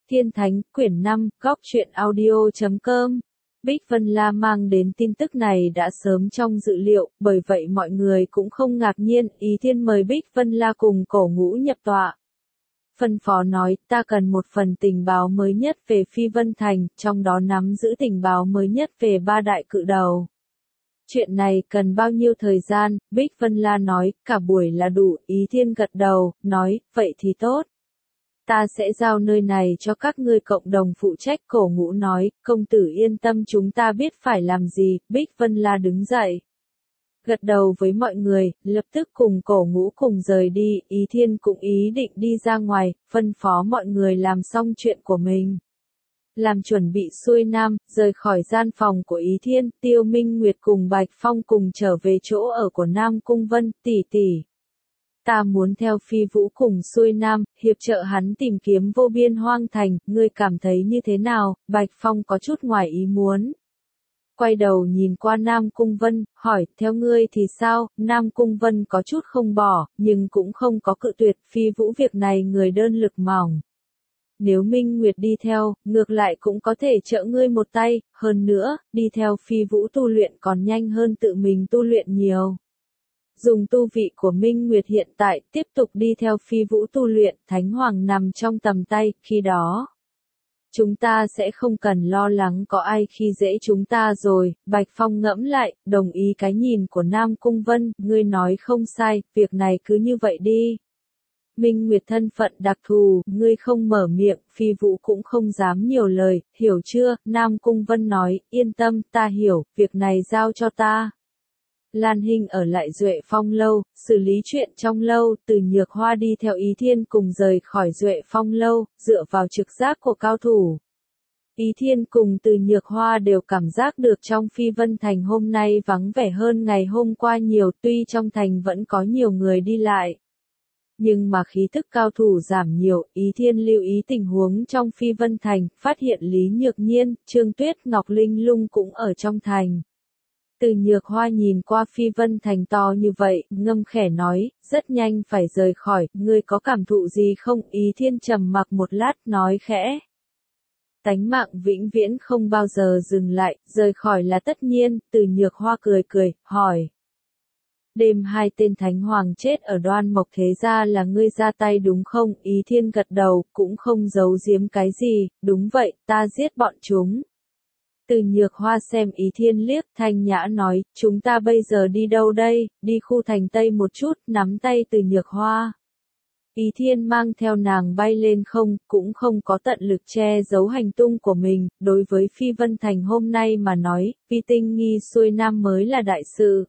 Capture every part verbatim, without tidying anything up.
Thiên Thánh, quyển năm, góc truyện audio chấm com. Bích Vân La mang đến tin tức này đã sớm trong dự liệu, bởi vậy mọi người cũng không ngạc nhiên. Ý Thiên mời Bích Vân La cùng Cổ Ngũ nhập tọa. Phân phó nói, ta cần một phần tình báo mới nhất về Phi Vân Thành, trong đó nắm giữ tình báo mới nhất về ba đại cự đầu. Chuyện này cần bao nhiêu thời gian? Bích Vân La nói, cả buổi là đủ. Ý Thiên gật đầu, nói, vậy thì tốt. Ta sẽ giao nơi này cho các ngươi cộng đồng phụ trách. Cổ Ngũ nói, công tử yên tâm, chúng ta biết phải làm gì. Bích Vân La đứng dậy, gật đầu với mọi người, lập tức cùng Cổ Ngũ cùng rời đi. Ý Thiên cũng ý định đi ra ngoài, phân phó mọi người làm xong chuyện của mình, làm chuẩn bị xuôi nam. Rời khỏi gian phòng của Ý Thiên, Tiêu Minh Nguyệt cùng Bạch Phong cùng trở về chỗ ở của Nam Cung Vân. Tỷ tỷ, ta muốn theo Phi Vũ cùng xuôi nam, hiệp trợ hắn tìm kiếm vô biên hoang thành, ngươi cảm thấy như thế nào? Bạch Phong có chút ngoài ý muốn, quay đầu nhìn qua Nam Cung Vân, hỏi, theo ngươi thì sao? Nam Cung Vân có chút không bỏ, nhưng cũng không có cự tuyệt. Phi Vũ việc này người đơn lực mỏng, nếu Minh Nguyệt đi theo, ngược lại cũng có thể trợ ngươi một tay, hơn nữa, đi theo Phi Vũ tu luyện còn nhanh hơn tự mình tu luyện nhiều. Dùng tu vị của Minh Nguyệt hiện tại, tiếp tục đi theo Phi Vũ tu luyện, Thánh Hoàng nằm trong tầm tay, khi đó chúng ta sẽ không cần lo lắng có ai khi dễ chúng ta rồi. Bạch Phong ngẫm lại, đồng ý cái nhìn của Nam Cung Vân, ngươi nói không sai, việc này cứ như vậy đi. Minh Nguyệt thân phận đặc thù, ngươi không mở miệng, Phi Vũ cũng không dám nhiều lời, hiểu chưa? Nam Cung Vân nói, yên tâm, ta hiểu, việc này giao cho ta. Lan Hinh ở lại Duệ Phong lâu, xử lý chuyện trong lâu. Từ Nhược Hoa đi theo Ý Thiên cùng rời khỏi Duệ Phong lâu, dựa vào trực giác của cao thủ. Ý Thiên cùng Từ Nhược Hoa đều cảm giác được trong Phi Vân Thành hôm nay vắng vẻ hơn ngày hôm qua nhiều, tuy trong thành vẫn có nhiều người đi lại, nhưng mà khí thức cao thủ giảm nhiều. Ý Thiên lưu ý tình huống trong Phi Vân Thành, phát hiện Lý Nhược Nhiên, Trương Tuyết, Ngọc Linh Lung cũng ở trong thành. Từ Nhược Hoa nhìn qua Phi Vân Thành to như vậy, ngâm khẽ nói, rất nhanh phải rời khỏi, ngươi có cảm thụ gì không? Ý Thiên trầm mặc một lát, nói khẽ, tánh mạng vĩnh viễn không bao giờ dừng lại, rời khỏi là tất nhiên. Từ Nhược Hoa cười cười, hỏi, đêm hai tên Thánh Hoàng chết ở Đoan Mộc Thế Gia là ngươi ra tay đúng không? Ý Thiên gật đầu, cũng không giấu giếm cái gì, đúng vậy, ta giết bọn chúng. Từ Nhược Hoa xem Ý Thiên liếc, thanh nhã nói, chúng ta bây giờ đi đâu đây? Đi khu thành Tây một chút. Nắm tay Từ Nhược Hoa, Ý Thiên mang theo nàng bay lên không, cũng không có tận lực che giấu hành tung của mình. Đối với Phi Vân Thành hôm nay mà nói, Vi Tinh nghi xuôi nam mới là đại sự.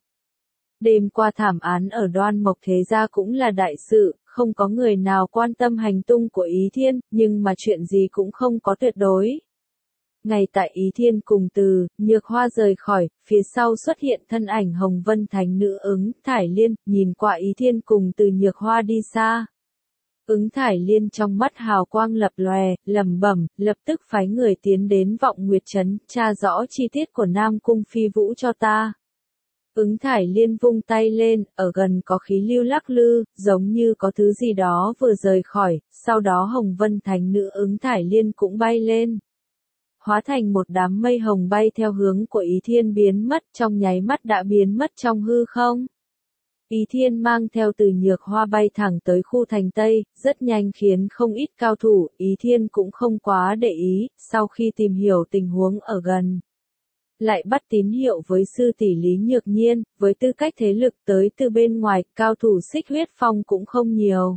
Đêm qua thảm án ở Đoan Mộc Thế Gia cũng là đại sự, không có người nào quan tâm hành tung của Ý Thiên, nhưng mà chuyện gì cũng không có tuyệt đối. Ngay tại Ý Thiên cùng Từ Nhược Hoa rời khỏi, phía sau xuất hiện thân ảnh Hồng Vân Thánh nữ Ứng Thải Liên, nhìn qua Ý Thiên cùng Từ Nhược Hoa đi xa. Ứng Thải Liên trong mắt hào quang lập lòe, lẩm bẩm, lập tức phái người tiến đến Vọng Nguyệt Trấn, tra rõ chi tiết của Nam Cung Phi Vũ cho ta. Ứng Thải Liên vung tay lên, ở gần có khí lưu lắc lư, giống như có thứ gì đó vừa rời khỏi, sau đó Hồng Vân Thánh nữ Ứng Thải Liên cũng bay lên, hóa thành một đám mây hồng bay theo hướng của Ý Thiên biến mất, trong nháy mắt đã biến mất trong hư không. Ý Thiên mang theo Từ Nhược Hoa bay thẳng tới khu thành Tây, rất nhanh khiến không ít cao thủ. Ý Thiên cũng không quá để ý, sau khi tìm hiểu tình huống ở gần, lại bắt tín hiệu với sư tỷ Lý Nhược Nhiên. Với tư cách thế lực tới từ bên ngoài, cao thủ Xích Huyết Phong cũng không nhiều.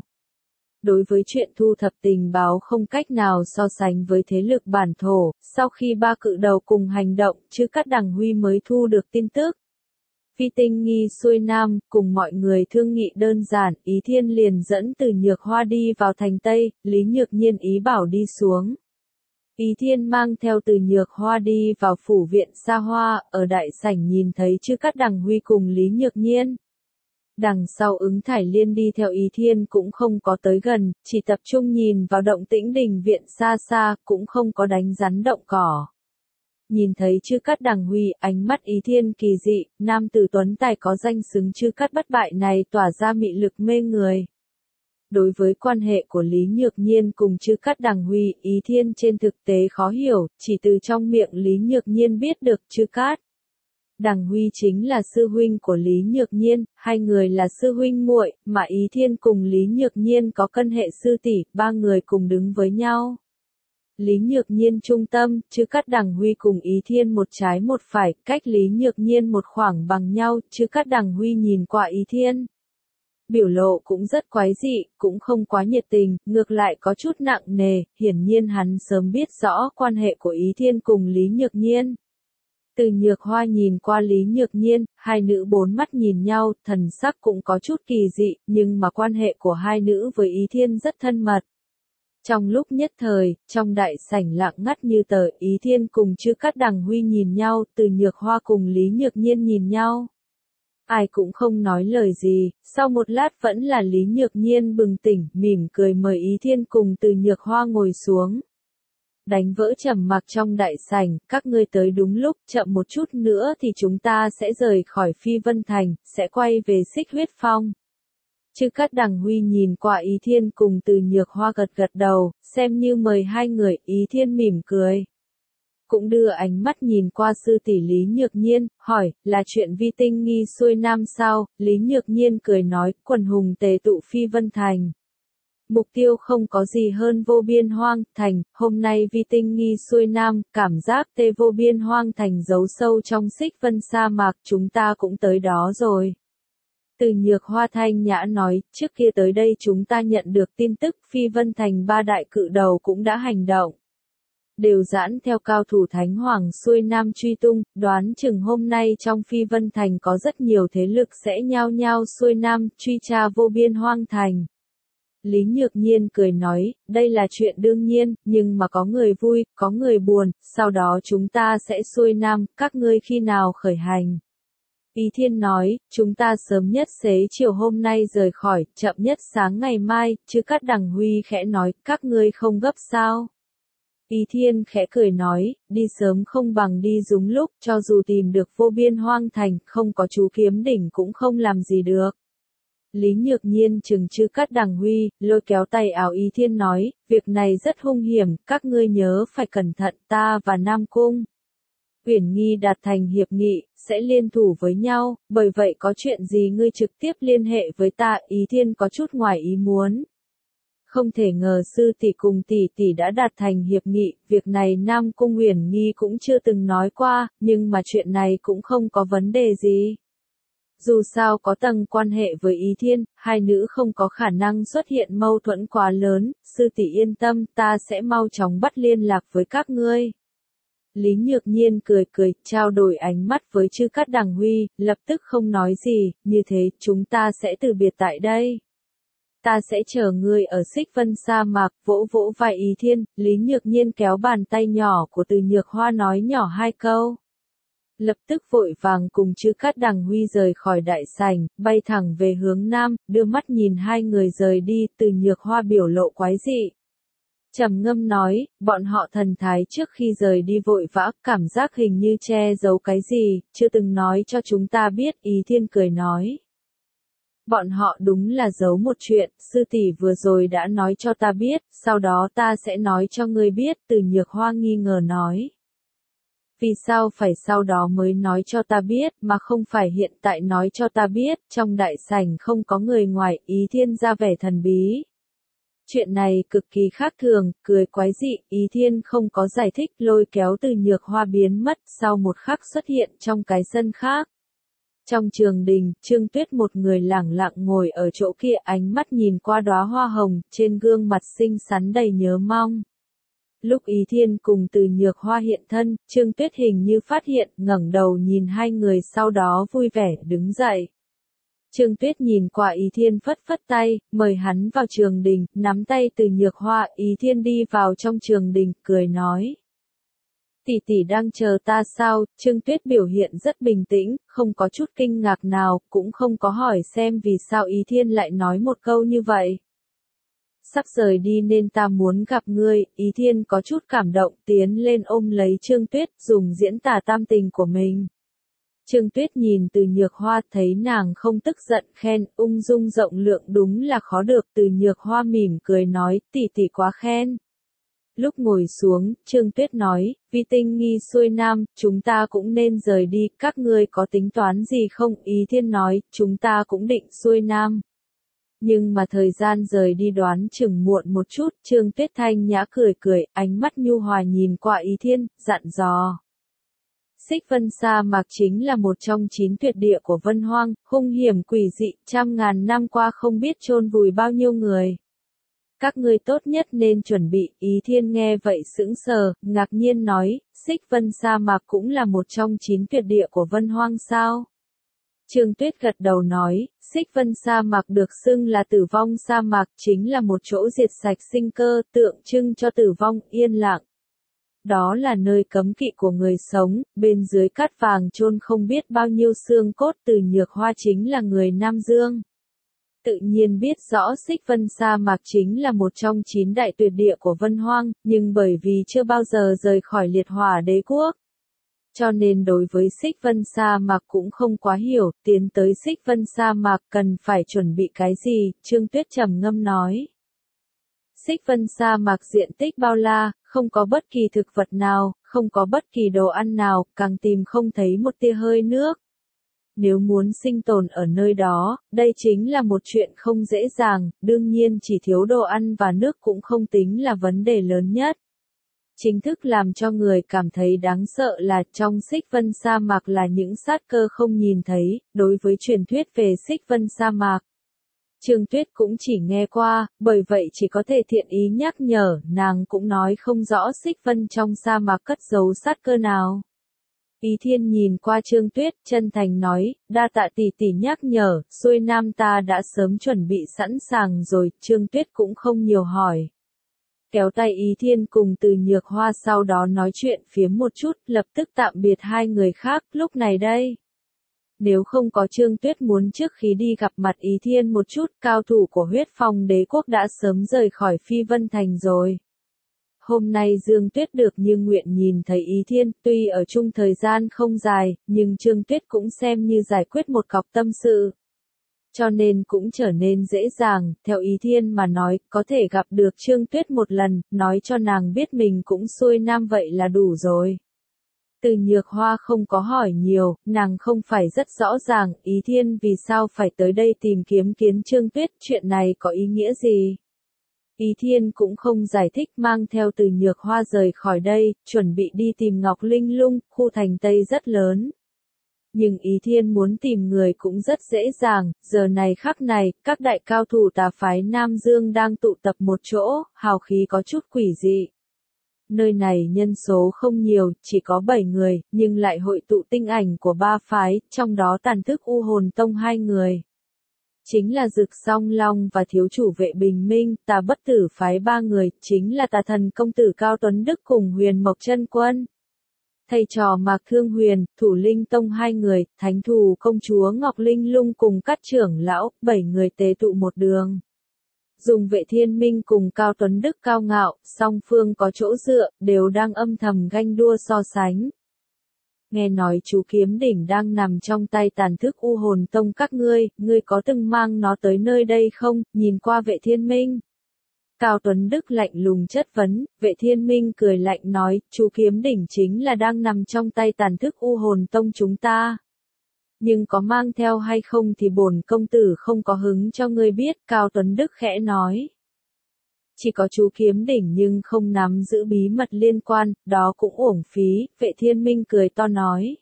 Đối với chuyện thu thập tình báo không cách nào so sánh với thế lực bản thổ, sau khi ba cự đầu cùng hành động, Chư Cát Đằng Huy mới thu được tin tức. Phi Tinh nghi xuôi nam, cùng mọi người thương nghị đơn giản, Ý Thiên liền dẫn Từ Nhược Hoa đi vào thành Tây, Lý Nhược Nhiên ý bảo đi xuống. Ý Thiên mang theo Từ Nhược Hoa đi vào phủ viện xa hoa, ở đại sảnh nhìn thấy Chư Cát Đằng Huy cùng Lý Nhược Nhiên. Đằng sau Ứng Thải Liên đi theo Ý Thiên cũng không có tới gần, chỉ tập trung nhìn vào động tĩnh đình viện xa xa, cũng không có đánh rắn động cỏ. Nhìn thấy Chư Cát Đằng Huy, ánh mắt Ý Thiên kỳ dị, nam tử tuấn tài có danh xứng Chư Cát bất bại này tỏa ra mị lực mê người. Đối với quan hệ của Lý Nhược Nhiên cùng Chư Cát Đằng Huy, Ý Thiên trên thực tế khó hiểu, chỉ từ trong miệng Lý Nhược Nhiên biết được Chư Cát Đằng Huy chính là sư huynh của Lý Nhược Nhiên, hai người là sư huynh muội, mà Ý Thiên cùng Lý Nhược Nhiên có căn hệ sư tỷ, ba người cùng đứng với nhau. Lý Nhược Nhiên trung tâm, Chư Cát Đằng Huy cùng Ý Thiên một trái một phải, cách Lý Nhược Nhiên một khoảng bằng nhau, Chư Cát Đằng Huy nhìn qua Ý Thiên. Biểu lộ cũng rất quái dị, cũng không quá nhiệt tình, ngược lại có chút nặng nề, hiển nhiên hắn sớm biết rõ quan hệ của Ý Thiên cùng Lý Nhược Nhiên. Từ Nhược Hoa nhìn qua Lý Nhược Nhiên, hai nữ bốn mắt nhìn nhau, thần sắc cũng có chút kỳ dị, nhưng mà quan hệ của hai nữ với Ý Thiên rất thân mật. Trong lúc nhất thời, trong đại sảnh lặng ngắt như tờ, Ý Thiên cùng Chư Cát Đằng Huy nhìn nhau, Từ Nhược Hoa cùng Lý Nhược Nhiên nhìn nhau. Ai cũng không nói lời gì, sau một lát vẫn là Lý Nhược Nhiên bừng tỉnh, mỉm cười mời Ý Thiên cùng Từ Nhược Hoa ngồi xuống. Đánh vỡ trầm mặc trong đại sảnh, các ngươi tới đúng lúc, chậm một chút nữa thì chúng ta sẽ rời khỏi Phi Vân Thành, sẽ quay về Xích Huyết Phong. Chư Cát Đằng Huy nhìn qua Ý Thiên cùng Từ Nhược Hoa gật gật đầu, xem như mời hai người, Ý Thiên mỉm cười. Cũng đưa ánh mắt nhìn qua sư tỷ Lý Nhược Nhiên, hỏi, là chuyện vi tinh nghi xuôi nam sao? Lý Nhược Nhiên cười nói, quần hùng tề tụ Phi Vân Thành. Mục tiêu không có gì hơn vô biên hoang thành, hôm nay vi tinh nghi xuôi nam, cảm giác tê vô biên hoang thành giấu sâu trong Xích Vân sa mạc, chúng ta cũng tới đó rồi. Từ Nhược Hoa thanh nhã nói, trước kia tới đây chúng ta nhận được tin tức Phi Vân Thành ba đại cự đầu cũng đã hành động. Đều giãn theo cao thủ Thánh Hoàng xuôi nam truy tung, đoán chừng hôm nay trong Phi Vân Thành có rất nhiều thế lực sẽ nhao nhao xuôi nam, truy tra vô biên hoang thành. Lý Nhược Nhiên cười nói, đây là chuyện đương nhiên, nhưng mà có người vui, có người buồn, sau đó chúng ta sẽ xuôi nam, các ngươi khi nào khởi hành. Ý Thiên nói, chúng ta sớm nhất xế chiều hôm nay rời khỏi, chậm nhất sáng ngày mai, Chư Cát Đằng Huy khẽ nói, các ngươi không gấp sao. Ý Thiên khẽ cười nói, đi sớm không bằng đi đúng lúc, cho dù tìm được vô biên hoang thành, không có chú kiếm đỉnh cũng không làm gì được. Lý Nhược Nhiên chừng Chư Cát Đằng Huy, lôi kéo tay áo Ý Thiên nói, việc này rất hung hiểm, các ngươi nhớ phải cẩn thận, ta và Nam Cung Uyển Nghi đạt thành hiệp nghị, sẽ liên thủ với nhau, bởi vậy có chuyện gì ngươi trực tiếp liên hệ với ta. Ý Thiên có chút ngoài ý muốn. Không thể ngờ sư tỷ cùng tỷ tỷ đã đạt thành hiệp nghị, việc này Nam Cung Uyển Nghi cũng chưa từng nói qua, nhưng mà chuyện này cũng không có vấn đề gì. Dù sao có tầng quan hệ với Ý Thiên, hai nữ không có khả năng xuất hiện mâu thuẫn quá lớn, sư tỷ yên tâm, ta sẽ mau chóng bắt liên lạc với các ngươi. Lý Nhược Nhiên cười cười, trao đổi ánh mắt với Chư Cát Đằng Huy, lập tức không nói gì, như thế chúng ta sẽ từ biệt tại đây. Ta sẽ chờ ngươi ở Xích Vân sa mạc, vỗ vỗ vai Ý Thiên, Lý Nhược Nhiên kéo bàn tay nhỏ của Từ Nhược Hoa nói nhỏ hai câu. Lập tức vội vàng cùng Chư Cát Đằng Huy rời khỏi đại sảnh, bay thẳng về hướng nam, đưa mắt nhìn hai người rời đi, Từ Nhược Hoa biểu lộ quái dị. Trầm ngâm nói, bọn họ thần thái trước khi rời đi vội vã, cảm giác hình như che giấu cái gì, chưa từng nói cho chúng ta biết. Ý Thiên cười nói. Bọn họ đúng là giấu một chuyện, sư tỷ vừa rồi đã nói cho ta biết, sau đó ta sẽ nói cho ngươi biết. Từ Nhược Hoa nghi ngờ nói. Vì sao phải sau đó mới nói cho ta biết, mà không phải hiện tại nói cho ta biết, trong đại sảnh không có người ngoài. Ý Thiên ra vẻ thần bí. Chuyện này cực kỳ khác thường, cười quái dị, Ý Thiên không có giải thích, lôi kéo Từ Nhược Hoa biến mất, sau một khắc xuất hiện trong cái sân khác. Trong trường đình, Trương Tuyết một người lẳng lặng ngồi ở chỗ kia, ánh mắt nhìn qua đóa hoa hồng, trên gương mặt xinh xắn đầy nhớ mong. Lúc Ý Thiên cùng Từ Nhược Hoa hiện thân, Trương Tuyết hình như phát hiện, ngẩng đầu nhìn hai người, sau đó vui vẻ đứng dậy. Trương Tuyết nhìn qua Ý Thiên phất phất tay, mời hắn vào trường đình, nắm tay Từ Nhược Hoa. Ý Thiên đi vào trong trường đình, cười nói. Tỷ tỷ đang chờ ta sao? Trương Tuyết biểu hiện rất bình tĩnh, không có chút kinh ngạc nào, cũng không có hỏi xem vì sao Ý Thiên lại nói một câu như vậy. Sắp rời đi nên ta muốn gặp ngươi. Ý Thiên có chút cảm động, tiến lên ôm lấy Trương Tuyết, dùng diễn tả tam tình của mình. Trương Tuyết nhìn Từ Nhược Hoa thấy nàng không tức giận khen, ung dung rộng lượng đúng là khó được. Từ Nhược Hoa mỉm cười nói, tỷ tỷ quá khen. Lúc ngồi xuống, Trương Tuyết nói, Vi Tinh nghi xuôi nam, chúng ta cũng nên rời đi, các ngươi có tính toán gì không? Ý Thiên nói, chúng ta cũng định xuôi nam. Nhưng mà thời gian rời đi đoán chừng muộn một chút, Trương Tuyết thanh nhã cười cười, ánh mắt nhu hòa nhìn qua Ý Thiên, dặn dò. Xích Vân sa mạc chính là một trong chín tuyệt địa của Vân Hoang, hung hiểm quỷ dị, trăm ngàn năm qua không biết chôn vùi bao nhiêu người. Các ngươi tốt nhất nên chuẩn bị. Ý Thiên nghe vậy sững sờ, ngạc nhiên nói, Xích Vân sa mạc cũng là một trong chín tuyệt địa của Vân Hoang sao? Trương Tuyết gật đầu nói, Xích Vân sa mạc được xưng là tử vong sa mạc, chính là một chỗ diệt sạch sinh cơ, tượng trưng cho tử vong, yên lặng. Đó là nơi cấm kỵ của người sống, bên dưới cát vàng chôn không biết bao nhiêu xương cốt. Từ Nhược Hoa chính là người Nam Dương. Tự nhiên biết rõ Xích Vân sa mạc chính là một trong chín đại tuyệt địa của Vân Hoang, nhưng bởi vì chưa bao giờ rời khỏi liệt hỏa đế quốc. Cho nên đối với Xích Vân sa mạc cũng không quá hiểu, tiến tới Xích Vân sa mạc cần phải chuẩn bị cái gì, Trương Tuyết trầm ngâm nói. Xích Vân sa mạc diện tích bao la, không có bất kỳ thực vật nào, không có bất kỳ đồ ăn nào, càng tìm không thấy một tia hơi nước. Nếu muốn sinh tồn ở nơi đó, đây chính là một chuyện không dễ dàng, đương nhiên chỉ thiếu đồ ăn và nước cũng không tính là vấn đề lớn nhất. Chính thức làm cho người cảm thấy đáng sợ là trong Xích Vân sa mạc là những sát cơ không nhìn thấy, đối với truyền thuyết về Xích Vân sa mạc. Trương Tuyết cũng chỉ nghe qua, bởi vậy chỉ có thể thiện ý nhắc nhở, nàng cũng nói không rõ Xích Vân trong sa mạc cất giấu sát cơ nào. Ý Thiên nhìn qua Trương Tuyết, chân thành nói, đa tạ tỷ tỷ nhắc nhở, xuôi nam ta đã sớm chuẩn bị sẵn sàng rồi. Trương Tuyết cũng không nhiều hỏi. Kéo tay Ý Thiên cùng Từ Nhược Hoa sau đó nói chuyện phiếm một chút, lập tức tạm biệt hai người khác. Lúc này đây, nếu không có Trương Tuyết muốn trước khi đi gặp mặt Ý Thiên một chút, cao thủ của huyết phong đế quốc đã sớm rời khỏi Phi Vân Thành rồi. Hôm nay Dương Tuyết được như nguyện nhìn thấy Ý Thiên, tuy ở chung thời gian không dài, nhưng Trương Tuyết cũng xem như giải quyết một cọc tâm sự. Cho nên cũng trở nên dễ dàng, theo Ý Thiên mà nói, có thể gặp được Trương Tuyết một lần, nói cho nàng biết mình cũng xuôi nam vậy là đủ rồi. Từ Nhược Hoa không có hỏi nhiều, nàng không phải rất rõ ràng, Ý Thiên vì sao phải tới đây tìm kiếm Kiến Trương Tuyết, chuyện này có ý nghĩa gì? Ý Thiên cũng không giải thích, mang theo Từ Nhược Hoa rời khỏi đây, chuẩn bị đi tìm Ngọc Linh Lung, khu thành Tây rất lớn. Nhưng Ý Thiên muốn tìm người cũng rất dễ dàng, giờ này khắc này, các đại cao thủ tà phái Nam Dương đang tụ tập một chỗ, hào khí có chút quỷ dị. Nơi này nhân số không nhiều, chỉ có bảy người, nhưng lại hội tụ tinh ảnh của ba phái, trong đó Tàn Thức U Hồn Tông hai người. Chính là Dực Song Long và thiếu chủ Vệ Bình Minh, Tà Bất Tử phái ba người, chính là Tà Thần công tử Cao Tuấn Đức cùng Huyền Mộc Chân Quân. Thầy trò Mạc Thương Huyền, Thủ Linh Tông hai người, Thánh Thù công chúa Ngọc Linh Lung cùng các trưởng lão, bảy người tế tụ một đường. Dùng Vệ Thiên Minh cùng Cao Tuấn Đức cao ngạo, song phương có chỗ dựa, đều đang âm thầm ganh đua so sánh. Nghe nói chú kiếm đỉnh đang nằm trong tay Tàn Thức U Hồn Tông các ngươi, ngươi có từng mang nó tới nơi đây không? Nhìn qua Vệ Thiên Minh. Cao Tuấn Đức lạnh lùng chất vấn, Vệ Thiên Minh cười lạnh nói, chú kiếm đỉnh chính là đang nằm trong tay Tàn Thức U Hồn Tông chúng ta. Nhưng có mang theo hay không thì bổn công tử không có hứng cho ngươi biết, Cao Tuấn Đức khẽ nói. Chỉ có chú kiếm đỉnh nhưng không nắm giữ bí mật liên quan, đó cũng uổng phí, Vệ Thiên Minh cười to nói.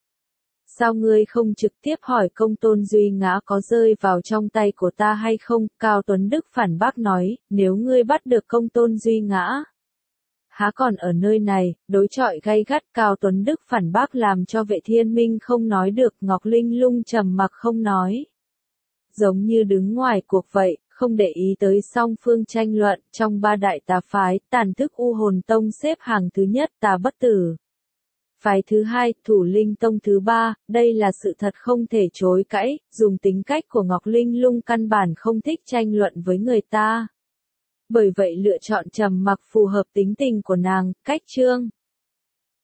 Sao ngươi không trực tiếp hỏi Công Tôn Duy Ngã có rơi vào trong tay của ta hay không? Cao Tuấn Đức phản bác nói, nếu ngươi bắt được Công Tôn Duy Ngã, há còn ở nơi này, đối chọi gay gắt. Cao Tuấn Đức phản bác làm cho Vệ Thiên Minh không nói được, Ngọc Linh Lung trầm mặc không nói. Giống như đứng ngoài cuộc vậy, không để ý tới song phương tranh luận, trong ba đại tà phái, Tàn Thức U Hồn Tông xếp hàng thứ nhất, Tà Bất Tử phái thứ hai, Thủ Linh Tông thứ ba, đây là sự thật không thể chối cãi, dùng tính cách của Ngọc Linh Lung căn bản không thích tranh luận với người ta. Bởi vậy lựa chọn trầm mặc phù hợp tính tình của nàng, cách chương.